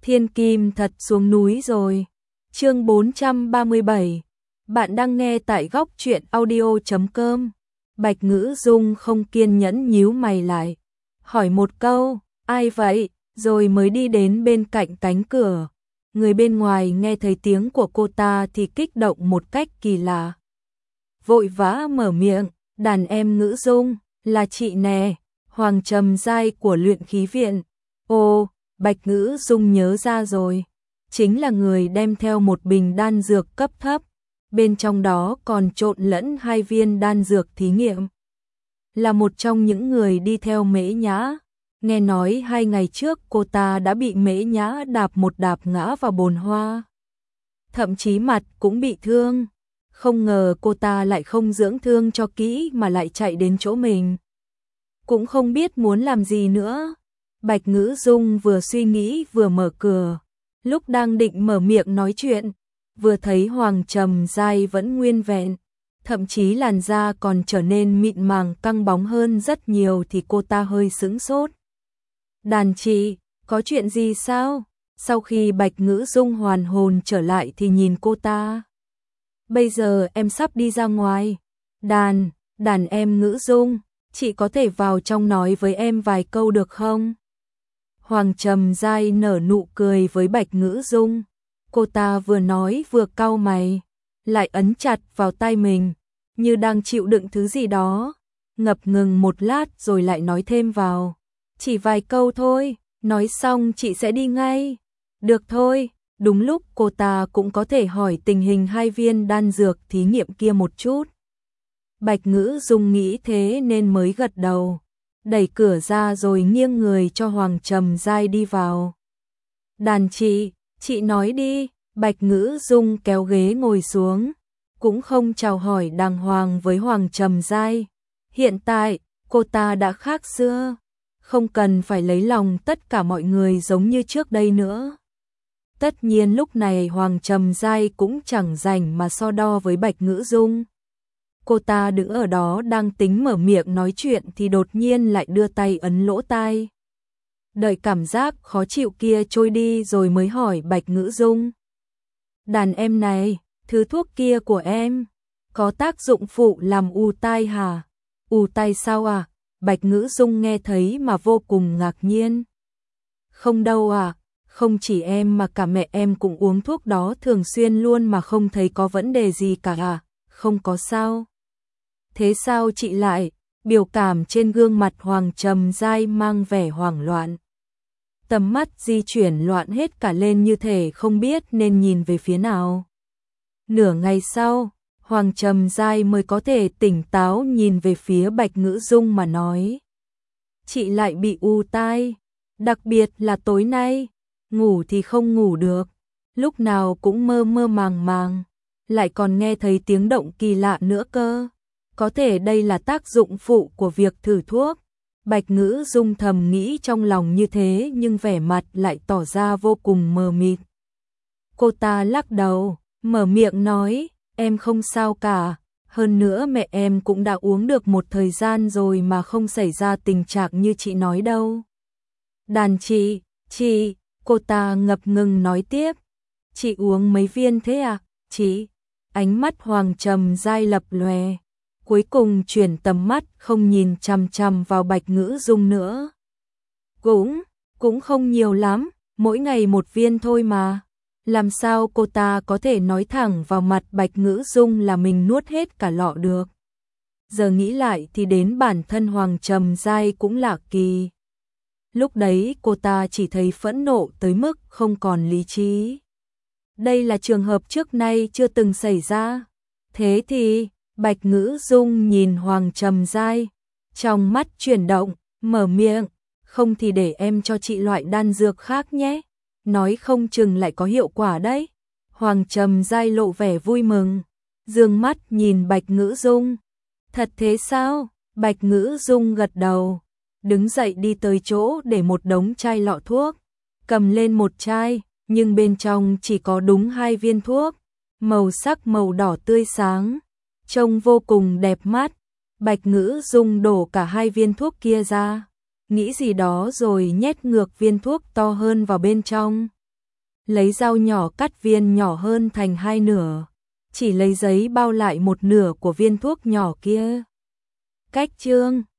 Thiên Kim thật xuống núi rồi. Chương 437. Bạn đang nghe tại góc truyện audio.com. Bạch Ngữ Dung không kiên nhẫn nhíu mày lại, hỏi một câu, ai vậy, rồi mới đi đến bên cạnh cánh cửa. Người bên ngoài nghe thấy tiếng của cô ta thì kích động một cách kỳ lạ. Vội vã mở miệng, đàn em Ngữ Dung, là chị nè, Hoàng Trầm Giai của luyện khí viện. Ồ, Bạch Ngữ Dung nhớ ra rồi, chính là người đem theo một bình đan dược cấp thấp, bên trong đó còn trộn lẫn 2 viên đan dược thí nghiệm. Là một trong những người đi theo Mễ Nhã, nghe nói 2 ngày trước cô ta đã bị Mễ Nhã đạp một đạp ngã vào bồn hoa. Thậm chí mặt cũng bị thương, không ngờ cô ta lại không dưỡng thương cho kỹ mà lại chạy đến chỗ mình. Cũng không biết muốn làm gì nữa. Bạch Ngữ Dung vừa suy nghĩ vừa mở cửa, lúc đang định mở miệng nói chuyện, vừa thấy Hoàng Trầm Giai vẫn nguyên vẹn, thậm chí làn da còn trở nên mịn màng căng bóng hơn rất nhiều thì cô ta hơi sững sốt. Đàn chị, có chuyện gì sao? Sau khi Bạch Ngữ Dung hoàn hồn trở lại thì nhìn cô ta. Bây giờ em sắp đi ra ngoài. Đàn em Ngữ Dung, chị có thể vào trong nói với em vài câu được không? Hoàng Trầm Giai nở nụ cười với Bạch Ngữ Dung. Cô ta vừa nói vừa cau mày, lại ấn chặt vào tai mình, như đang chịu đựng thứ gì đó. Ngập ngừng một lát rồi lại nói thêm vào. Chỉ vài câu thôi, nói xong chị sẽ đi ngay. Được thôi, đúng lúc cô ta cũng có thể hỏi tình hình 2 viên đan dược thí nghiệm kia một chút. Bạch Ngữ Dung nghĩ thế nên mới gật đầu, đẩy cửa ra rồi nghiêng người cho Hoàng Trầm Giai đi vào. Đàn chị nói đi. Bạch Ngữ Dung kéo ghế ngồi xuống, cũng không chào hỏi đàng hoàng với Hoàng Trầm Giai. Hiện tại, cô ta đã khác xưa, không cần phải lấy lòng tất cả mọi người giống như trước đây nữa. Tất nhiên lúc này Hoàng Trầm Giai cũng chẳng rảnh mà so đo với Bạch Ngữ Dung. Cô ta đứng ở đó đang tính mở miệng nói chuyện thì đột nhiên lại đưa tay ấn lỗ tai. Đợi cảm giác khó chịu kia trôi đi rồi mới hỏi Bạch Ngữ Dung. Đàn em này, thứ thuốc kia của em, có tác dụng phụ làm ù tai hả? Ù tai sao à? Bạch Ngữ Dung nghe thấy mà vô cùng ngạc nhiên. Không đâu à, không chỉ em mà cả mẹ em cũng uống thuốc đó thường xuyên luôn mà không thấy có vấn đề gì cả à? Không có sao. Thế sao chị lại? Biểu cảm trên gương mặt Hoàng Trầm Giai mang vẻ hoảng loạn. Tầm mắt di chuyển loạn hết cả lên như thể không biết nên nhìn về phía nào. Nửa ngày sau, Hoàng Trầm Giai mới có thể tỉnh táo nhìn về phía Bạch Ngữ Dung mà nói. Chị lại bị u tai, đặc biệt là tối nay, ngủ thì không ngủ được, lúc nào cũng mơ mơ màng màng, lại còn nghe thấy tiếng động kỳ lạ nữa cơ. Có thể đây là tác dụng phụ của việc thử thuốc. Bạch Ngữ Dung thầm nghĩ trong lòng như thế nhưng vẻ mặt lại tỏ ra vô cùng mờ mịt. Cô ta lắc đầu, mở miệng nói, em không sao cả, hơn nữa mẹ em cũng đã uống được một thời gian rồi mà không xảy ra tình trạng như chị nói đâu. Đàn chị, cô ta ngập ngừng nói tiếp, chị uống mấy viên thế à, chị? Ánh mắt Hoàng Trầm Giai lập lòe, cuối cùng chuyển tầm mắt không nhìn chằm chằm vào Bạch Ngữ Dung nữa. Cũng không nhiều lắm, mỗi ngày 1 viên thôi mà. Làm sao cô ta có thể nói thẳng vào mặt Bạch Ngữ Dung là mình nuốt hết cả lọ được. Giờ nghĩ lại thì đến bản thân Hoàng Trầm Giai cũng lạ kỳ. Lúc đấy cô ta chỉ thấy phẫn nộ tới mức không còn lý trí. Đây là trường hợp trước nay chưa từng xảy ra. Thế thì Bạch Ngữ Dung nhìn Hoàng Trầm Giai, trong mắt chuyển động, mở miệng, không thì để em cho chị loại đan dược khác nhé, nói không chừng lại có hiệu quả đấy. Hoàng Trầm Giai lộ vẻ vui mừng, dương mắt nhìn Bạch Ngữ Dung. Thật thế sao? Bạch Ngữ Dung gật đầu, đứng dậy đi tới chỗ để một đống chai lọ thuốc, cầm lên một chai, nhưng bên trong chỉ có đúng 2 viên thuốc, màu sắc màu đỏ tươi sáng, trông vô cùng đẹp mắt. Bạch Ngữ Dung đổ cả 2 viên thuốc kia ra, nghĩ gì đó rồi nhét ngược viên thuốc to hơn vào bên trong. lấy dao nhỏ cắt viên nhỏ hơn thành hai nửa, chỉ lấy giấy bao lại một nửa của viên thuốc nhỏ kia. Cách chương